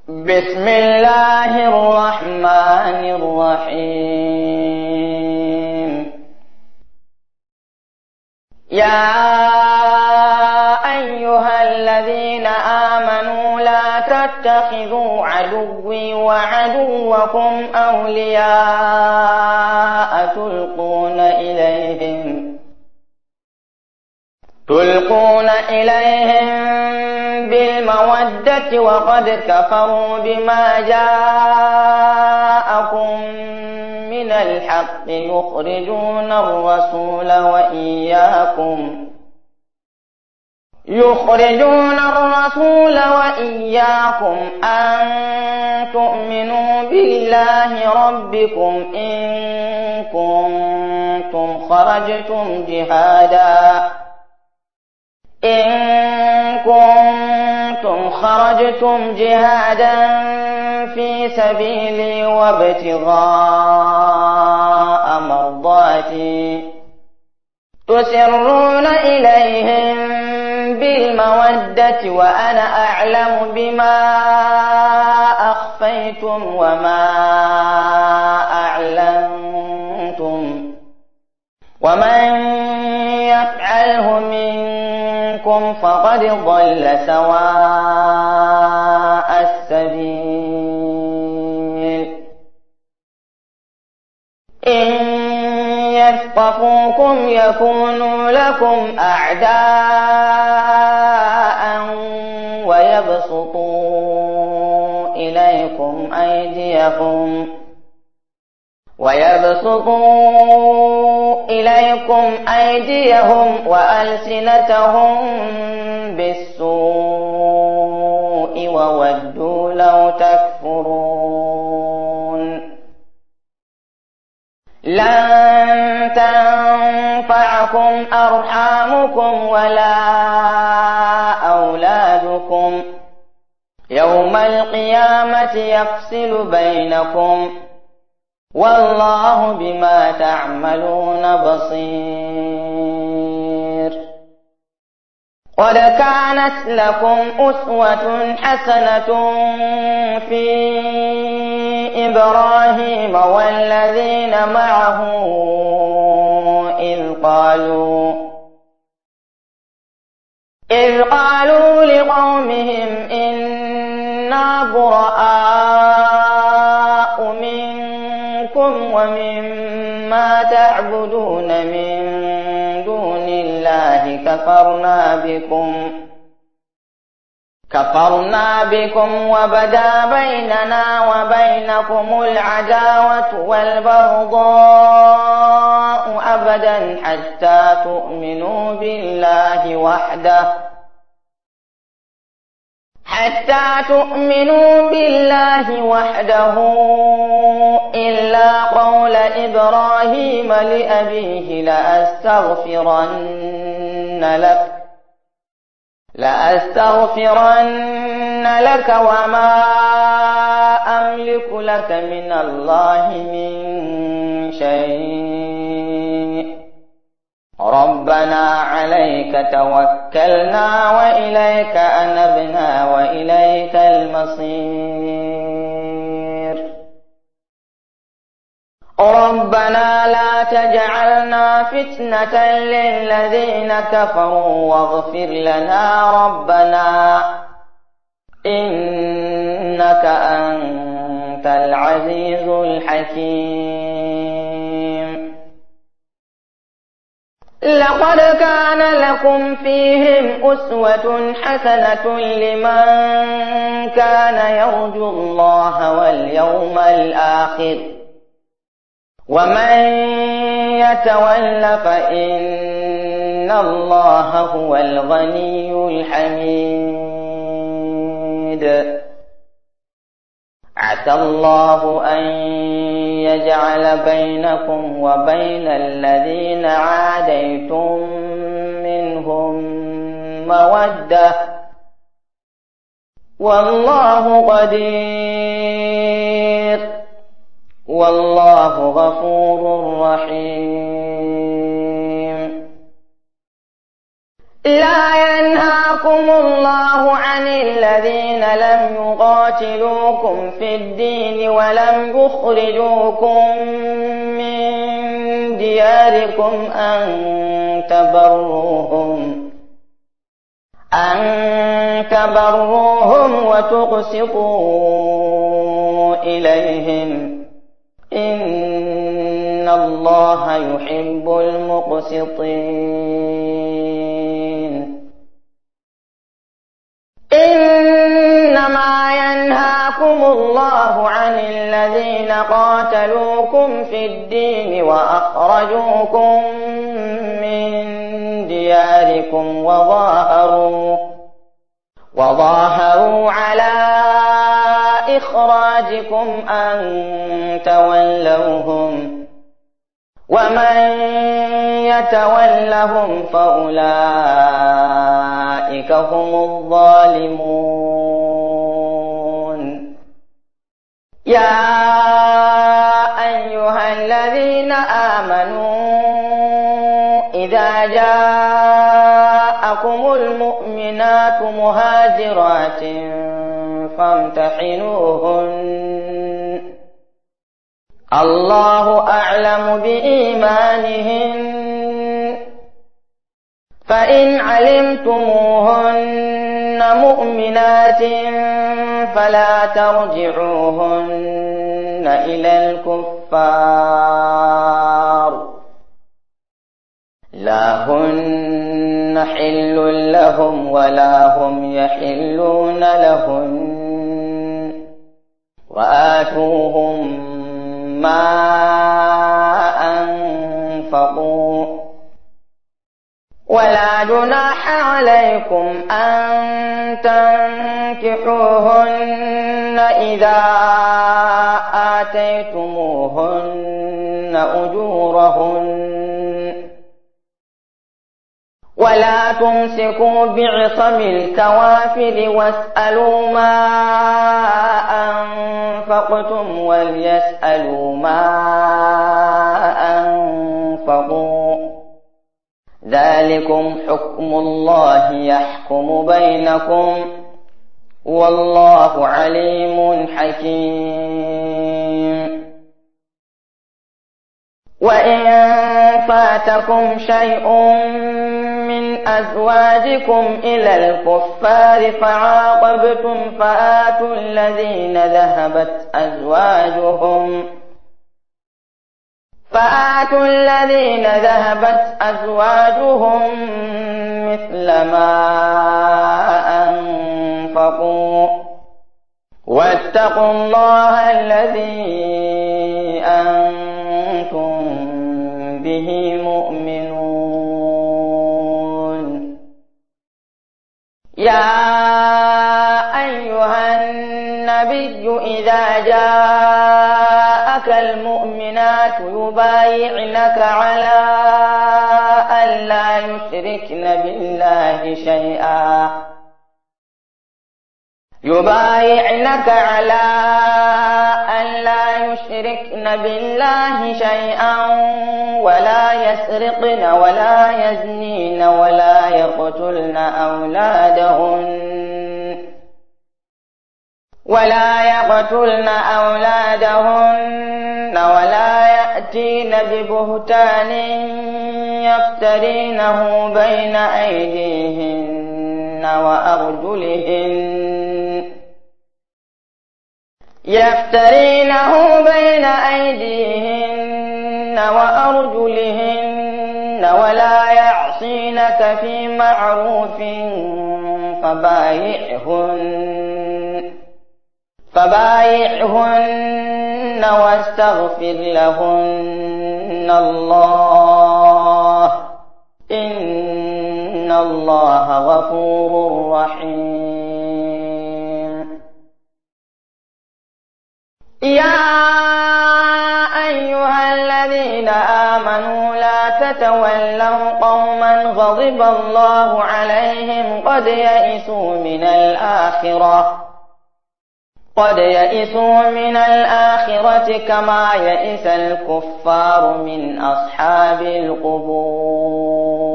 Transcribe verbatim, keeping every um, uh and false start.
بسم الله الرحمن الرحيم. يا أيها الذين آمنوا لا تتخذوا عدوي وعدوكم أولياء تلقون إليهم تلقون إليهم بالمودة وقد كفروا بما جاءكم من الحق يخرجون الرسول وإياكم يخرجون الرسول وإياكم أن تؤمنوا بالله ربكم إن كنتم خرجتم جهادا إن كنتم خرجتم جهادا في سبيلي وابتغاء مرضاتي تسرون إليهم بالمودة وأنا أعلم بما أخفيتم وما أعلنتم ومن يفعله منكم فقد ضل سواء السبيل. إن يثقفوكم يكونوا لكم أعداء ويبسطوا إليكم أيديهم ويبسطوا إليكم أيديهم وألسنتهم بالسوء وودوا لو تكفرون. لن تنفعكم أرحامكم ولا أولادكم يوم القيامة يفصل بينكم والله بما تعملون بصير. قد كانت لكم أسوة حسنة في إبراهيم والذين معه إذ قالوا إذ قالوا لقومهم إنا براء منكم ومما تعبدون من دون الله كفرنا بكم كفرنا بكم وبدا بيننا وبينكم العداوة والبغضاء أبدا حتى تؤمنوا بالله وحده حتى تؤمنوا بالله وحده إلا قول إبراهيم لأبيه لأستغفرن لك لأستغفرن لك وما أملك لك من الله من شيء ربنا عليك توكلنا وإليك أنبنا وإليك المصير. ربنا لا تجعلنا فتنة للذين كفروا واغفر لنا ربنا إنك أنت العزيز الحكيم. لقد كان لكم فيهم أسوة حسنة لمن كان يرجو الله واليوم الآخر ومن يتول فإن الله هو الغني الحميد. عسى الله أن يجعل بينكم وبين الذين عاديتم منهم مودة والله قدير والله غفور رحيم. لا ينهاكم ينهاكم الله عن الذين لم يقاتلوكم في الدين ولم يخرجوكم من دياركم أن تبروهم أن تبروهم وتقسطوا إليهم إن الله يحب المقسطين. إنما ينهاكم الله عن الذين قاتلوكم في الدين وأخرجوكم من دياركم وظاهروا وظاهروا على إخراجكم أن تولوهم ومن يتولهم فأولئك هم الظالمون. يا أيها الذين آمنوا إذا جاءكم المؤمنات مهاجرات فامتحنوهن الله أعلم بإيمانهن فإن علمتموهن مؤمنات فلا ترجعوهن إلى الكفار لا هن حل لهم ولا هم يحلون لهن وآتوهم ما أنفقوا ولا جناح عليكم أن تنكحوهن إذا آتيتموهن أجورهن ولا تمسكوا بعصم الكوافر واسألوا ما أنفقتم وليسألوا ما أنفقوا ذلكم حكم الله يحكم بينكم والله عليم حكيم. وإن فاتكم شيء من أزواجكم إلى الكفار فعاقبتم فآتوا الذين ذهبت أزواجهم فآتوا الذين ذهبت أزواجهم مثل ما أنفقوا واتقوا الله الذي أنتم به مؤمنون. يا أيها النبي إذا جاءك المؤمنات يبايعنك على أن لا يشركن بالله شيئا يبايعنك على أن لا يشركن بالله شيئا ولا يسرقن ولا يزنين ولا يقتلن أولادهن ولا يقتلن أولادهن ولا يأتين ببهتان يفترينه بين أيديهن وأرجلهن يفترينه بين أيديهن وأرجلهن ولا يعصينك في معروف فبايعهن فبايعهن واستغفر لهن الله إن الله غفور رحيم. يا أيها الذين آمنوا لا تتولوا قوما غضب الله عليهم قد يئسوا من الآخرة قد يئسوا من الآخرة كما يئس الكفار من أصحاب القبور.